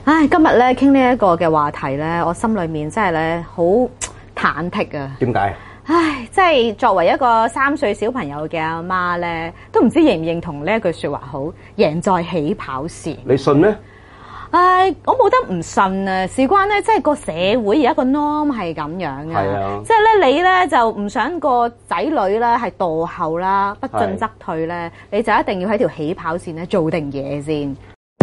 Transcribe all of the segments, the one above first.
唉，今日咧傾呢一個嘅話題咧，我心裏面真係咧好忐忑啊！ 點解？ 唉，即係作為一個3歲小朋友嘅阿媽咧，都唔知認唔認同呢一句説話好，贏在起跑線。 你信咩？ 唉，我冇得唔信啊！事關咧，即係個社會而家個 norm 係咁樣嘅， 係啊， 即係咧你咧就唔想個仔女咧係墮後啦，不進則退咧，你就一定要喺條起跑線咧做定嘢先。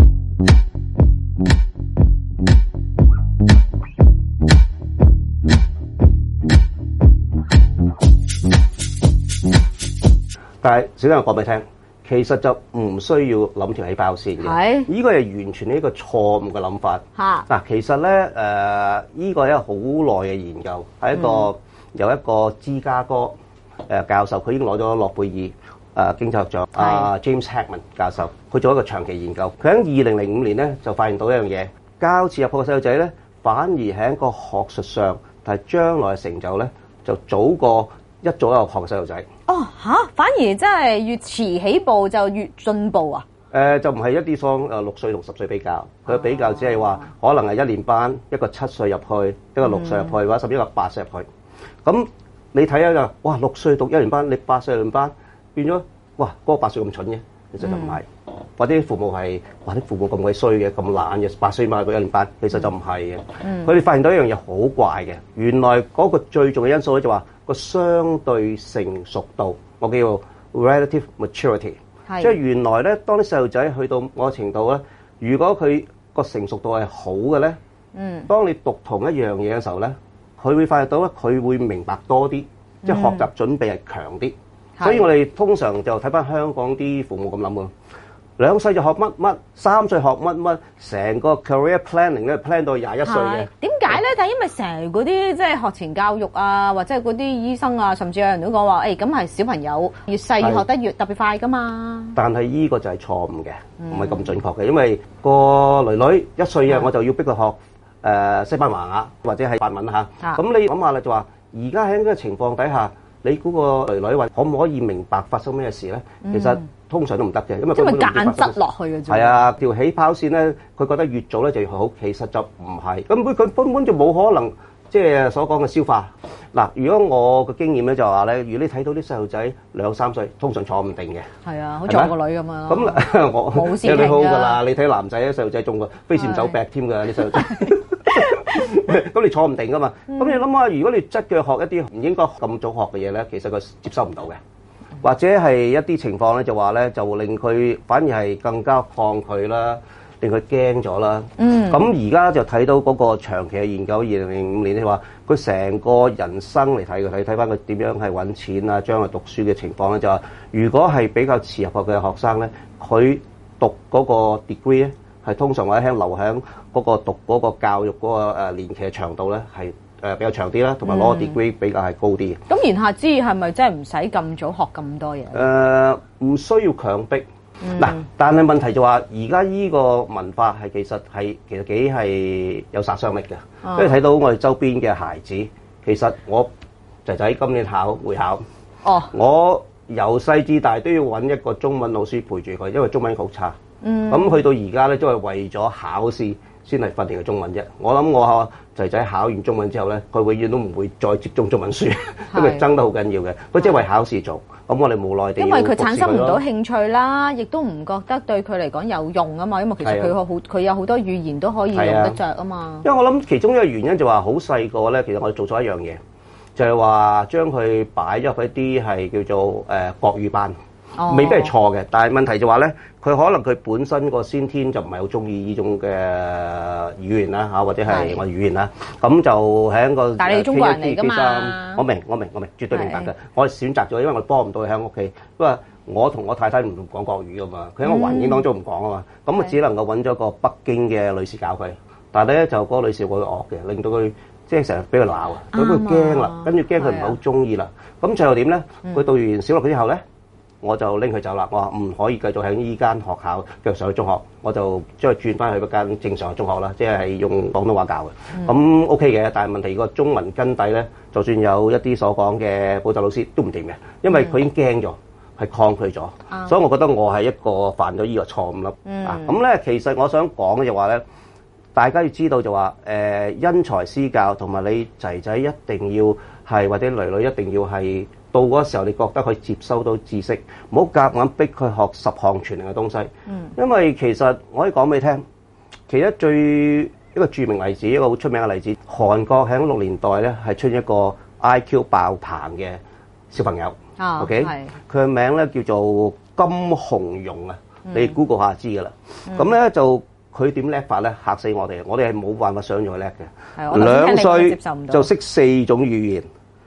但係小朋友講俾你聽，其實就唔需要諗條起跑線嘅。係，呢個係完全係一個錯誤嘅諗法。嚇！嗱，其實咧呢個係一個好耐嘅研究，係一個由一個芝加哥教授，佢已經攞咗諾貝爾經濟學獎James Heckman 教授，佢做一個長期研究。佢喺2005年咧就發現到一樣嘢，教遲入學嘅細路仔咧，反而喺個學術上，但係將來嘅成就咧就早過一早入學嘅細路仔。 哦嚇！反而真係越遲起步就越進步啊！ 就唔係一啲雙6歲同10歲比較，佢比較只係話可能係1年班，一個7歲入去，一個6歲入去，或者甚至一個8歲入去。咁你睇下就哇6歲讀1年班，你8歲入班變咗哇嗰個8歲咁蠢嘅，其實就唔係。或者父母係或者父母咁鬼衰嘅，咁懶嘅，8歲買個1年班，其實就唔係嘅。佢哋發現到一樣嘢好怪嘅，原來嗰個最重要因素咧就話個相對成熟度，我叫做 relative maturity。即係原來咧，當啲細路仔去到某個程度咧，如果佢個成熟度係好嘅咧，當你讀同一樣嘢嘅時候咧，佢會發現到咧，佢會明白多啲，即係學習準備係強啲。所以我哋通常就睇翻香港啲父母咁諗喎。2歲就學乜乜，3歲學乜乜，成個 career planning 咧 plan 到21歲嘅。 點解咧？就係因為成嗰啲即係學前教育啊，或者係嗰啲醫生啊，甚至有人都講話，咁係小朋友越細越學得越特別快噶嘛。 但係呢個就係錯誤嘅，唔係咁準確嘅，因為個女女1歲啊，我就要逼佢學西班牙話或者係法文嚇。咁你諗下啦，就話而家喺呢個情況底下，你估個女女話可唔可以明白發生咩事咧？其實通常都唔得嘅，因為間質落去嘅啫。 係啊，條起跑線咧，佢覺得越早咧就越好，其實就唔係。咁佢根本就冇可能，即係所講嘅消化。嗱，如果我嘅經驗咧就話咧，如果你睇到啲細路仔2、3歲，通常坐唔定嘅。係啊，好似我個女咁樣。咁我冇事你好㗎啦，你睇男仔咧細路仔仲個飛檐走壁添㗎，啲細路仔。咁你坐唔定㗎嘛？咁你諗下，如果你執佢學一啲唔應該咁早學嘅嘢咧，其實佢接收唔到嘅。或者係一啲情況咧，就話咧就令佢反而係更加抗拒啦，令佢驚咗啦。咁而家就睇到嗰個長期嘅研究，2005年你話佢成個人生嚟睇，佢睇翻佢點樣係揾錢啊，將來讀書嘅情況咧，就話如果係比較遲入學嘅學生咧，佢讀嗰個 degree 咧，係通常或者喺留喺嗰個讀嗰個教育嗰個年期嘅長度咧係比較長啲啦，同埋攞 degree 比較係高啲。 咁言下之意係咪真係唔使咁早學咁多嘢？ 唔需要強迫。嗱，但係問題就話，而家依個文化係其實幾係有殺傷力嘅。因為睇到我哋周邊嘅孩子，其實我仔仔今年會考。我由細至大都要揾一個中文老師陪住佢，因為中文好差。咁去到而家咧，都係為咗考試先係訓練嘅中文啫。我諗我仔仔考完中文之後咧，佢永遠都唔會再接觸中文書，因為爭得好緊要嘅。佢即係為考試做，咁我哋無奈地因為佢產生唔到興趣啦，亦都唔覺得對佢嚟講有用啊嘛。因為其實佢有好多語言都可以用得着啊嘛。 因為我諗其中一個原因就話好細個咧，其實我哋做咗一樣嘢，就係話將佢擺咗入一啲係叫做國語班。未必係錯嘅，但係問題就話咧，佢可能佢本身個先天就唔係好中意呢種嘅語言啦嚇，或者係我語言啦，咁就喺個但係你中國人嚟㗎嘛？ 我明，絕對明白嘅。我選擇咗，因為我幫唔到佢喺屋企，因為我同我太太唔講國語㗎嘛，佢喺個環境當中唔講啊嘛，咁我只能夠揾咗個北京嘅女士教佢，但係咧就嗰個女士會惡嘅，令到佢即係成日俾佢鬧啊，咁佢驚啦，跟住驚佢唔係好中意啦，咁最後點咧？佢讀完小六之後咧？我就拎佢走啦，我話唔可以繼續喺呢間學校繼續上去中學，我就將佢轉翻去一間正常嘅中學啦，即係用廣東話教嘅。咁 OK 嘅，但係問題如果中文根底咧，就算有一啲所講嘅補習老師都唔掂嘅，因為佢已經驚咗，係抗拒咗，所以我覺得我係一個犯咗呢個錯誤啦。咁咧其實我想講嘅就話咧， 大家要知道就話因材施教，同埋你仔仔一定要係或者女女一定要係到嗰時候，你覺得佢接收到知識，唔好夾硬逼佢學10項全能嘅東西。因為其實我可以講俾你聽，其實一個著名例子，一個好出名嘅例子，韓國喺60年代咧係出現一個 IQ 爆棚嘅小朋友。OK，佢嘅名咧叫做金雄融啊，你 Google 下知㗎啦。咁咧就佢點叻法咧？嚇死我哋！我哋係冇辦法想像佢叻嘅。2歲就識4種語言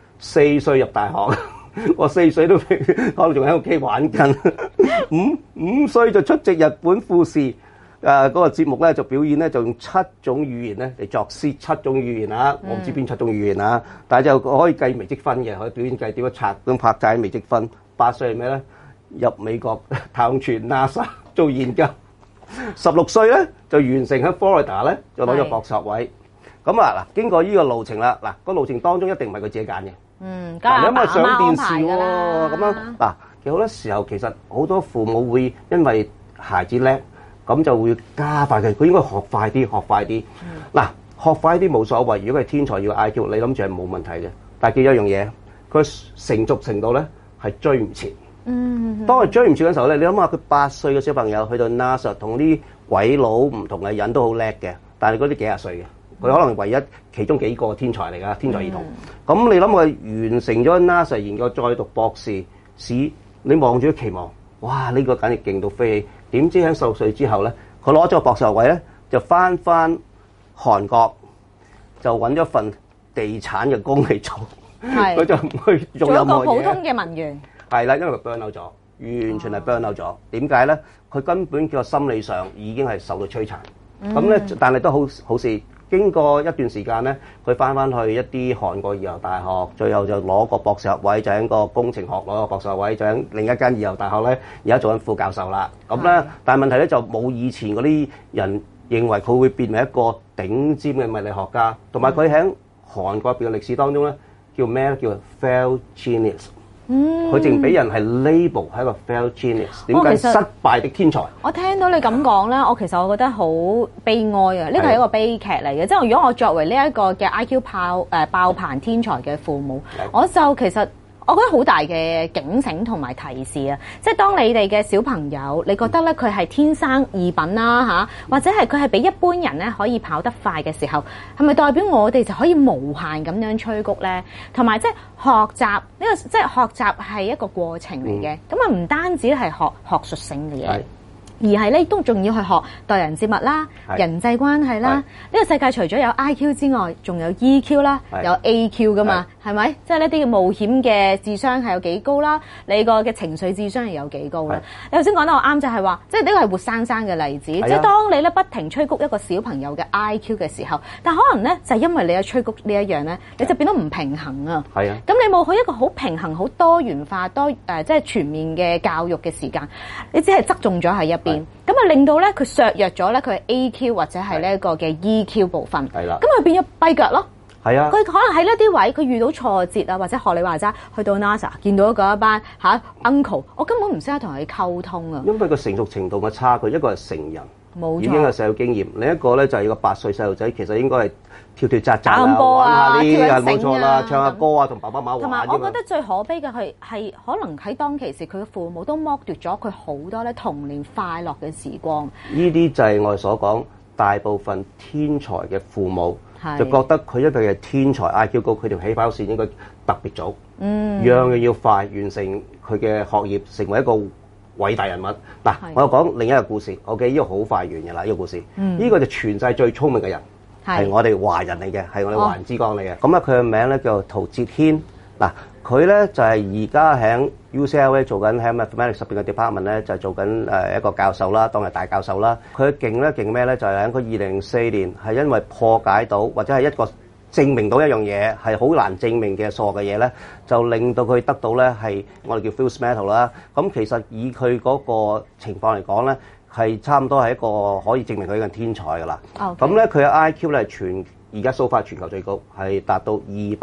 ，4歲入大學，我4歲都可能仲喺屋企玩緊。5歲就出席日本富士嗰個節目咧，就表演咧就用7種語言咧嚟作詩，7種語言啊！我唔知邊7種語言啊，但係就可以計微積分嘅，可以表演計點樣拆咁拍曬微積分。8歲係咩咧？入美國太空船 NASA 做研究。16歲咧就完成喺 Florida 咧就攞咗博士學位。咁啊嗱，經過呢個路程啦，嗱個路程當中一定唔係佢自己揀嘅。 咁因為上電視喎，咁樣嗱，其實好多時候其實好多父母會因為孩子叻，咁就會加快佢應該學快啲，學快啲。嗱，學快啲冇所謂，如果佢係天才要 IQ，你諗住係冇問題嘅。但係記咗一樣嘢，佢成熟程度咧係追唔切。當佢追唔切嘅時候咧，你諗下佢8歲嘅小朋友去到 NASA 同啲鬼佬唔同嘅人都好叻嘅，但係嗰啲幾廿歲嘅，佢可能唯一其中幾個天才嚟㗎，天才兒童。咁你諗佢完成咗 NASA 研究，再讀博士試，你望住佢期望，哇！呢個簡直勁到飛起。點知喺16歲之後咧，佢攞咗個博士學位咧，就翻韓國，就揾咗份地產嘅工嚟做，佢就唔去做任何嘢。做一個普通嘅文員。係啦，因為佢 burn out 咗，完全係 burn out 咗。點解咧？佢根本個心理上已經係受到摧殘。咁咧，但係都好事。經過一段時間咧，佢翻去一啲韓國二流大學，最後就攞個博士學位，就喺個工程學攞個博士學位，就喺另一間二流大學咧，而家做緊副教授啦。咁咧，但係問題咧就冇以前嗰啲人認為佢會變為一個頂尖嘅物理學家，同埋佢喺韓國入邊嘅歷史當中咧，叫咩咧？叫 failed genius。佢淨俾人係 label 係一個 failed genius， 點解失敗的天才？ 我聽到你咁講咧，我其實我覺得好悲哀啊！呢個係一個悲劇嚟嘅，即係如果我作為呢一個嘅 IQ 爆棚天才嘅父母，我就其實我覺得好大嘅警醒同埋提示啊！即係當你哋嘅小朋友，你覺得咧佢係天生異稟啦嚇，或者係佢係比一般人咧可以跑得快嘅時候，係咪代表我哋就可以無限咁樣催谷咧？同埋即係學習呢個，即係學習係一個過程嚟嘅，咁啊唔單止係學術性嘅嘢。而係咧，都仲要去學待人接物啦、人際關係啦。呢個世界除咗有 IQ 之外，仲有 EQ 啦，有 AQ 噶嘛，係咪？即係呢啲冒險嘅智商係有幾高啦，你個嘅情緒智商係有幾高啦。你頭先講得我啱，就係話，即係呢個係活生生嘅例子。即係當你咧不停催谷一個小朋友嘅 IQ 嘅時候，但可能咧就係因為你有催谷呢一樣咧，你就變得唔平衡啊。係啊。咁你冇去一個好平衡、好多元化、即係全面嘅教育嘅時間，你只係側重咗喺一邊。咁啊，令到咧佢削弱咗咧佢 AQ 或者係呢一個嘅 EQ 部分。係啦。咁佢變咗跛腳咯。係啊。佢可能喺呢啲位，佢遇到挫折啊，或者學你話齋，去到 NASA 見到嗰一班uncle， 我根本唔識得同佢溝通啊。因為個成熟程度嘅差距，一個係成人，冇錯，已經係社會經驗；另一個咧就係個8歲細路仔，其實應該係跳跳扎扎啊，玩下呢啲係冇錯啦，唱下歌啊，同爸爸媽媽玩。同埋我覺得最可悲嘅係可能喺當其時佢嘅父母都剝奪咗佢好多咧童年快樂嘅時光。呢啲就係我哋所講大部分天才嘅父母就覺得佢一個係天才 IQ 高，佢條起跑線應該特別早，樣樣要快，完成佢嘅學業，成為一個偉大人物。嗱，我又講另一個故事，OK，呢個好快完嘅啦，呢個故事，呢個就全世最聰明嘅人。係我哋華人嚟嘅，係我哋華人之光嚟嘅。咁啊，佢嘅名咧叫陶哲軒。嗱，佢咧就係而家喺 UCLA 做緊喺 Mathematics 入邊嘅 department 咧，就係做緊一個教授啦，當係大教授啦。佢勁咩咧？就係喺佢2004年係因為破解到或者係一個證明到一樣嘢係好難證明嘅數學嘅嘢咧，就令到佢得到咧係我哋叫 Fields Medal 啦。咁其實以佢嗰個情況嚟講咧，係差唔多係一個可以證明佢係天才㗎啦。咁咧佢嘅 IQ 咧而家 so far 全球最高，係達到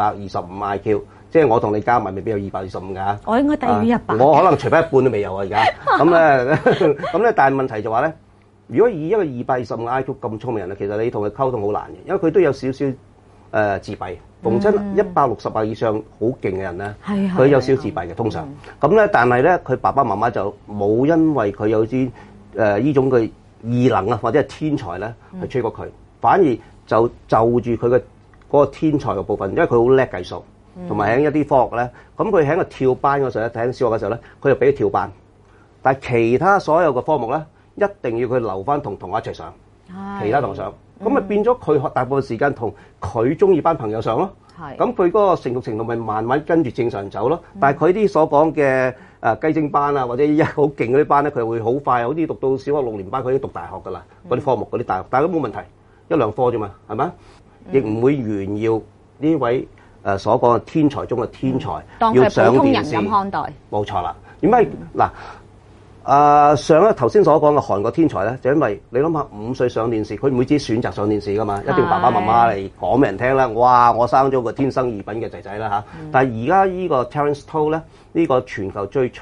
225 IQ， 即係我同你加埋未必有225㗎。我應該低於100。我可能除翻一半都未有啊而家。咁咧，但係問題就話咧， 如果以一個225 IQ 咁聰明人咧，其實你同佢溝通好難嘅，因為佢都有少少自閉。逢親168以上好勁嘅人咧，佢有少少自閉嘅通常。咁咧，但係咧，佢爸爸媽媽就冇因為佢有啲呢種嘅異能啊，或者係天才咧，去催過佢，反而就住佢嘅嗰個天才嘅部分，因為佢好叻計數，同埋喺一啲科學咧，咁佢喺個跳班嗰時候咧，喺小學嘅時候咧，佢就俾佢跳班，但係其他所有嘅科目咧，一定要佢留翻同學一齊上，其他同學上。咁咪變咗佢學大部分時間同佢中意班朋友上咯，咁佢嗰個成熟程度咪慢慢跟住正常走咯。但係佢啲所講嘅雞精班啊，或者好勁嗰啲班咧，佢會好快，好似讀到小學6年班，佢已經讀大學㗎啦。嗰啲科目嗰啲大學，但係都冇問題，1-2科啫嘛，係咪？亦唔會炫耀呢位所講嘅天才中嘅天才，要上電視。當佢普通人咁看待。冇錯啦，點解嗱？上一頭先所講嘅韓國天才咧，就因為你諗下5歲上電視，佢唔會自己選擇上電視噶嘛，一定爸爸媽媽嚟講俾人聽啦。哇！我生咗個天生異稟嘅仔仔啦嚇。但係而家呢個 Terence To 咧，呢個全球最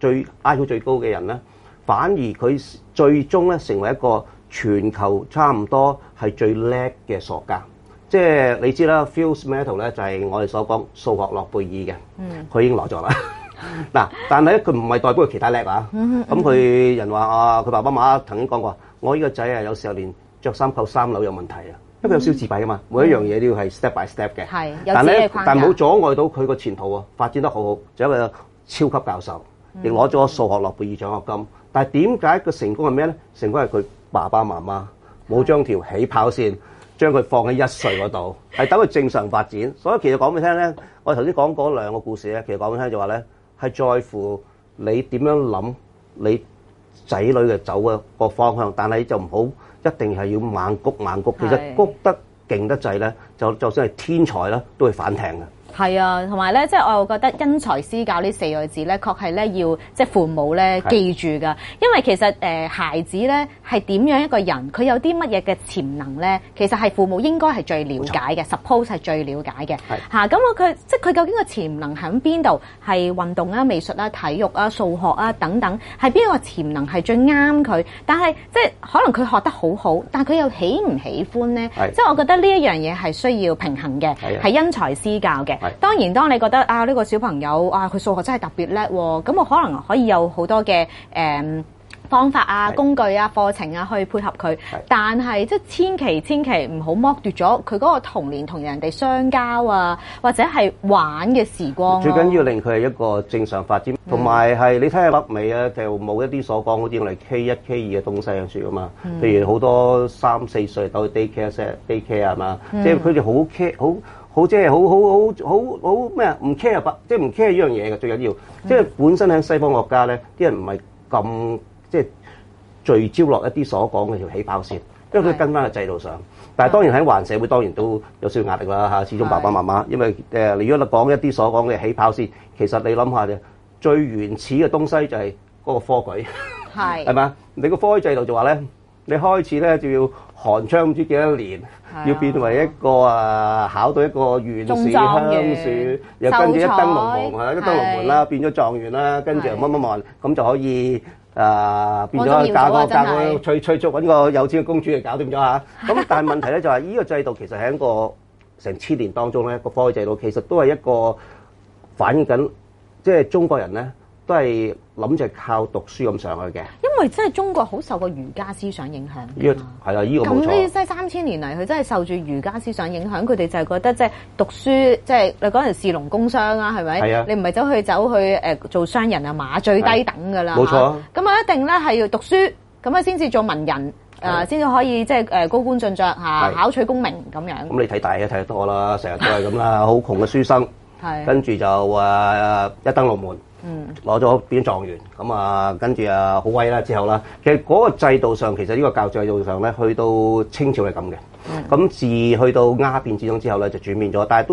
IQ 最高嘅人咧，反而佢最終咧成為一個全球差唔多係最叻嘅數學家。即係你知啦 Fields Medal 咧就係我哋所講數學諾貝爾嘅，佢已經攞咗啦。嗱，但係咧，佢唔係代表佢其他叻啊。咁佢人話佢爸爸媽媽曾經講過，我呢個仔啊，有時候連着衫扣3樓有問題啊，因為佢有少少自閉啊嘛。每一樣嘢都要係 step by step 嘅。係，有自己嘅框架。但冇阻礙到佢個前途喎，發展得好好，就一個超級教授，亦攞咗數學諾貝爾獎學金。但係點解個成功係咩咧？成功係佢爸爸媽媽冇將條起跑線將佢放喺1歲嗰度，係等佢正常發展。所以其實講俾你聽咧，我頭先講嗰2個故事咧，其實講俾你聽就話咧。係在乎你點樣諗你仔女嘅走嘅個方向，但係就唔好一定係要猛谷。其實谷得勁得滯咧，就算係天才啦，都會反艇嘅。係啊，同埋咧，即係我又覺得因材施教呢4個字咧，確係咧要即係父母咧記住㗎。因為其實孩子咧係點樣一個人，佢有啲乜嘢嘅潛能咧，其實係父母應該係最了解嘅 ，suppose 係最了解嘅。嚇，咁佢即係佢究竟個潛能喺邊度？係運動啊、美術啊、體育啊、數學啊等等，係邊個潛能係最啱佢？但係即係可能佢學得好好，但係佢又喜唔喜歡咧？即係我覺得呢一樣嘢係需要平衡嘅，係因材施教嘅。當然，當你覺得啊呢個小朋友啊佢數學真係特別叻喎，咁我可能可以有好多嘅方法啊、工具啊、課程啊去配合佢，但係即係千祈唔好剝奪咗佢嗰個童年同人哋相交啊，或者係玩嘅時光。最緊要令佢係一個正常發展，同埋係你睇下北美啊，就冇一啲所講好似我哋 K1、K2 嘅東西嘅書啊嘛。譬如好多3、4歲到 daycare 係嘛，即係佢哋好 care 好即係好咩啊？唔 care 即係唔 care 呢樣嘢嘅最緊要，即係本身喺西方國家咧，啲人唔係咁即係聚焦落一啲所講嘅條起跑線，因為佢跟翻個制度上。但係當然喺華人社會當然都有少少壓力啦嚇，始終爸爸媽媽，因為你如果講一啲所講嘅起跑線，其實你諗下啫，最原始嘅東西就係嗰個科舉，係嘛？你個科舉制度就話咧，你開始咧就要寒窗唔知幾多年。要變為一個考到一個縣士鄉試，又跟住一登龍門，一登龍門啦，變咗狀元啦，跟住又乜，咁就可以變咗嫁個催促揾個有錢嘅公主嚟搞掂咗嚇。咁但係問題咧就係呢個制度其實喺一個成千年當中咧，個科舉制度其實都係一個反映緊，即係中國人咧都係諗住靠讀書咁上去嘅。因為真係中國好受個儒家思想影響。呢個係啊，呢個冇錯。咁呢即係3000年嚟，佢真係受住儒家思想影響，佢哋就係覺得即係讀書，即係你嗰陣士農工商啊，係咪？係啊。你唔係走去做商人啊，馬最低等㗎啦。冇錯。咁啊，一定咧係要讀書，咁啊先至做文人，先至可以即係高官進爵嚇，考取功名咁樣。咁你睇大嘅睇得多啦，成日都係咁啦，好窮嘅書生，跟住就一登龍門。攞咗變咗狀元，咁啊跟住啊好威啦之後啦，其實嗰個制度上，其實呢個教育制度上咧，去到清朝係咁嘅，咁自去到鴉片戰爭之後咧就轉變咗，但係都係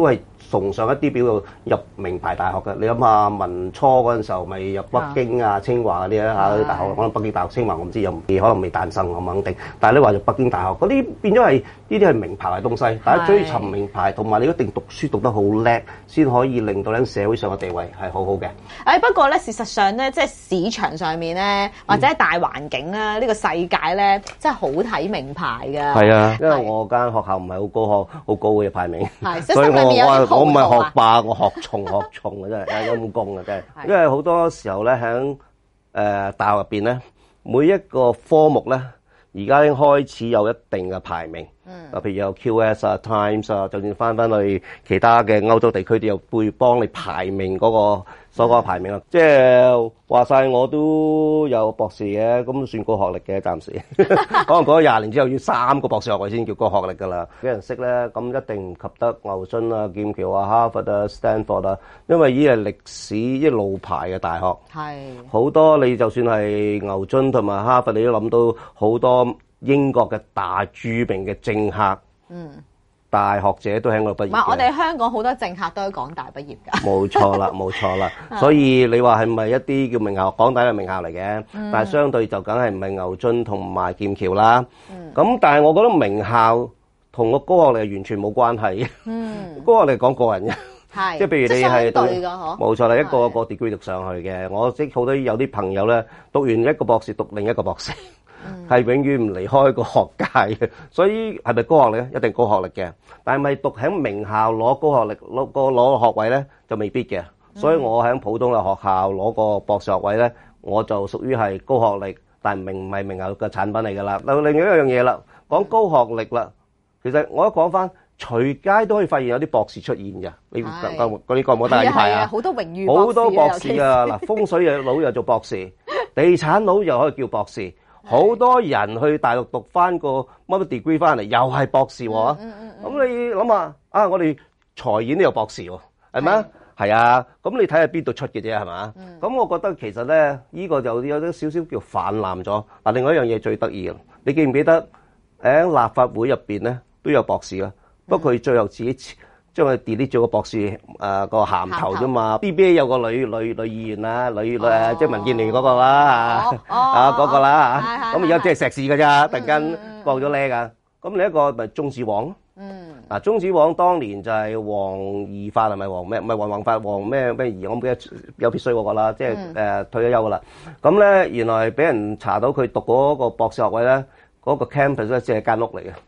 崇尚一啲表度入名牌大學嘅。你諗下民初嗰陣時候，咪入北京啊、清華嗰啲啊嚇啲大學，可能北京大學、清華我唔知有可能未誕生，我唔肯定。但係你話入北京大學嗰啲變咗係呢啲係名牌嘅東西，大家追尋名牌，同埋你一定讀書讀得好叻，先可以令到喺社會上嘅地位係好好嘅。 不過咧，事實上咧，即係市場上面咧，或者係大環境咧，呢個世界咧，真係好睇名牌㗎。 係啊，因為我間學校唔係好高嘅排名，所以我唔係學霸，我學蟲啊，真係有陰功啊，真係。因為好多時候咧，喺大學入邊咧，每一個科目咧，而家已經開始有一定嘅排名。譬如有 QS 啊、Times 啊，就算翻去其他嘅歐洲地區，都有會幫你排名嗰個所講嘅排名啦。即係話晒我都有博士嘅，咁算高學歷嘅暫時。可能過咗20年之後要3個博士學位先叫高學歷㗎啦。俾人識咧，咁一定唔及得牛津啊、劍橋啊、哈佛啊、Stanford 啊，因為呢係歷史一路牌嘅大學。係好多你就算係牛津同埋哈佛，你都諗到好多英國嘅大著名嘅政客，大學者都喺嗰度畢業嘅。唔係， 我哋香港好多政客都喺港大畢業㗎。 冇錯啦，冇錯啦。所以你話係咪一啲叫名校？港大係名校嚟嘅，但係相對就梗係唔係牛津同埋劍橋啦。咁但係我覺得名校同個高學歷係完全冇關係嘅。高學歷講個人嘅。係，即係譬如你係對㗎，冇錯啦，一個個 degree 讀上去嘅。我識好多有啲朋友咧，讀完一個博士，讀另一個博士。係永遠唔離開個學界嘅，所以係咪高學歷咧？一定高學歷嘅，但係咪讀喺名校攞高學歷攞學位咧就未必嘅。所以我喺普通嘅學校攞個博士學位咧，我就屬於係高學歷，但係唔係名校嘅產品嚟㗎啦。另外一樣嘢啦，講高學歷啦，其實我一講翻，隨街都可以發現有啲博士出現嘅。你嗰啲覺唔覺得呢排啊？ 好多榮譽好多博士啊！嗱，風水佬又做博士，地產佬又可以叫博士。好多人去大陸讀翻個乜 degree 翻嚟，又係博士喎。咁你諗下啊，我哋財演都有博士喎，係咪啊？係啊。咁你睇下邊度出嘅啫，係嘛？咁我覺得其實咧，呢個就有啲少少叫泛濫咗。嗱，另外一樣嘢最得意嘅，你記唔記得喺立法會入邊咧都有博士啦？不過佢最後自己將佢 delete 咗個博士個銜頭啫嘛。BBA 有個女議員啦，即係民建聯嗰個啦嗰個啦嚇。咁而家即係碩士㗎咋，突然間過咗叻㗎。咁另一個咪鐘子旺。嗱，鐘子旺當年就係黃宜發係咪黃咩？唔係黃宏發，黃咩儀？我唔記得有撇衰嗰個啦，即係退咗休㗎啦。咁咧原來俾人查到佢讀嗰個博士學位咧，嗰個 campus 咧只係間屋嚟嘅。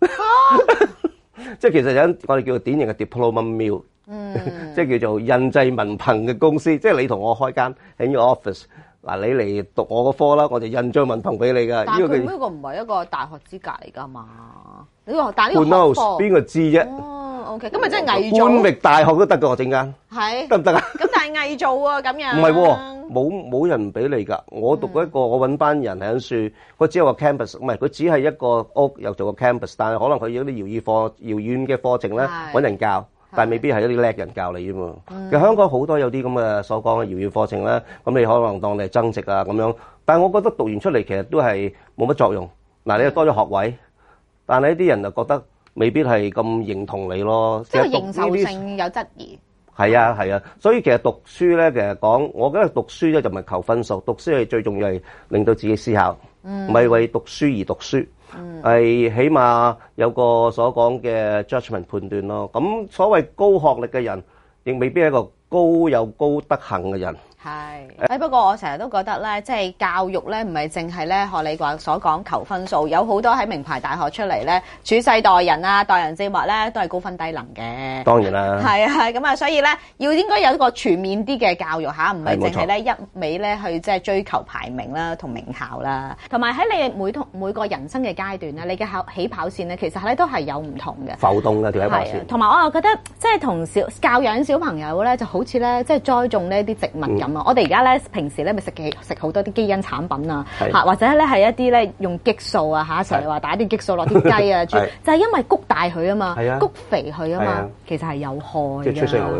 即係其實有我哋叫做典型嘅 diploma mill，即係叫做印製文憑嘅公司。即係你同我開間喺 your office， 嗱你嚟讀我個科啦，我就印張文憑俾你㗎。 但係佢呢個唔係一個大學資格嚟㗎嘛？呢個但係呢個學科邊個知啫？ 哦 ，OK，咁咪即係偽造。 官域大學都得㗎，我陣間係得唔得啊？ 咁但係偽造啊，咁樣唔係喎，冇人唔俾你㗎。我讀一個，我揾班人喺樹，佢只有個 campus， 唔係佢只係一個屋又做個 campus， 但係可能佢有啲遙遠嘅課程咧揾人教，但係未必係一啲叻人教你啫嘛。其實香港好多有啲咁嘅所講嘅遙遠課程咧，咁你可能當你係增值啊咁樣，但係我覺得讀完出嚟其實都係冇乜作用。嗱，你又多咗學位。但係呢啲人就覺得未必係咁認同你咯， 即係認受性有質疑。 係啊係啊，所以其實讀書咧，其實講，我覺得讀書咧就唔係求分數，讀書係最重要係令到自己思考，唔係為讀書而讀書，係起碼有個所講嘅 judgment 判斷咯。咁所謂高學歷嘅人，亦未必係一個有高德行嘅人。 係，不過我成日都覺得咧，即係教育咧，唔係淨係咧學你話所講求分數，有好多喺名牌大學出嚟咧，處世待人啊，待人接物咧，都係高分低能嘅。當然啦。係啊，咁啊，所以咧，應該有一個全面啲嘅教育嚇，唔係淨係咧一味咧去即係追求排名啦同名校啦。同埋喺你每個人生嘅階段咧，你嘅起跑線咧，其實咧都係有唔同嘅。浮動嘅條起跑線。同埋我又覺得，即係同教養小朋友咧，就好似咧，即係栽種呢啲植物咁。我哋而家咧平時咧咪食好多啲基因產品啊，或者咧係一啲咧用激素啊嚇，成日話打啲激素落啲雞啊，就係因為谷大佢啊嘛，谷肥佢啊嘛，其實係有害嘅。即係出生牛都。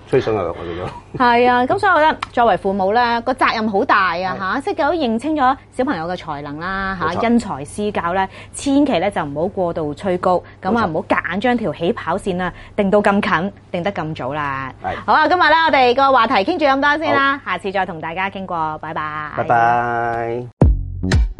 吹水我哋都係啊，咁所以我覺得作為父母咧，個責任好大啊嚇，即係夠認清咗小朋友嘅才能啦嚇，因材施教咧，千祈咧就唔好過度吹高，咁啊唔好夾硬將條起跑線啊定到咁近，定得咁早啦。好啊，今日咧我哋個話題傾住咁多先啦，下次再同大家傾過，拜拜。 拜拜。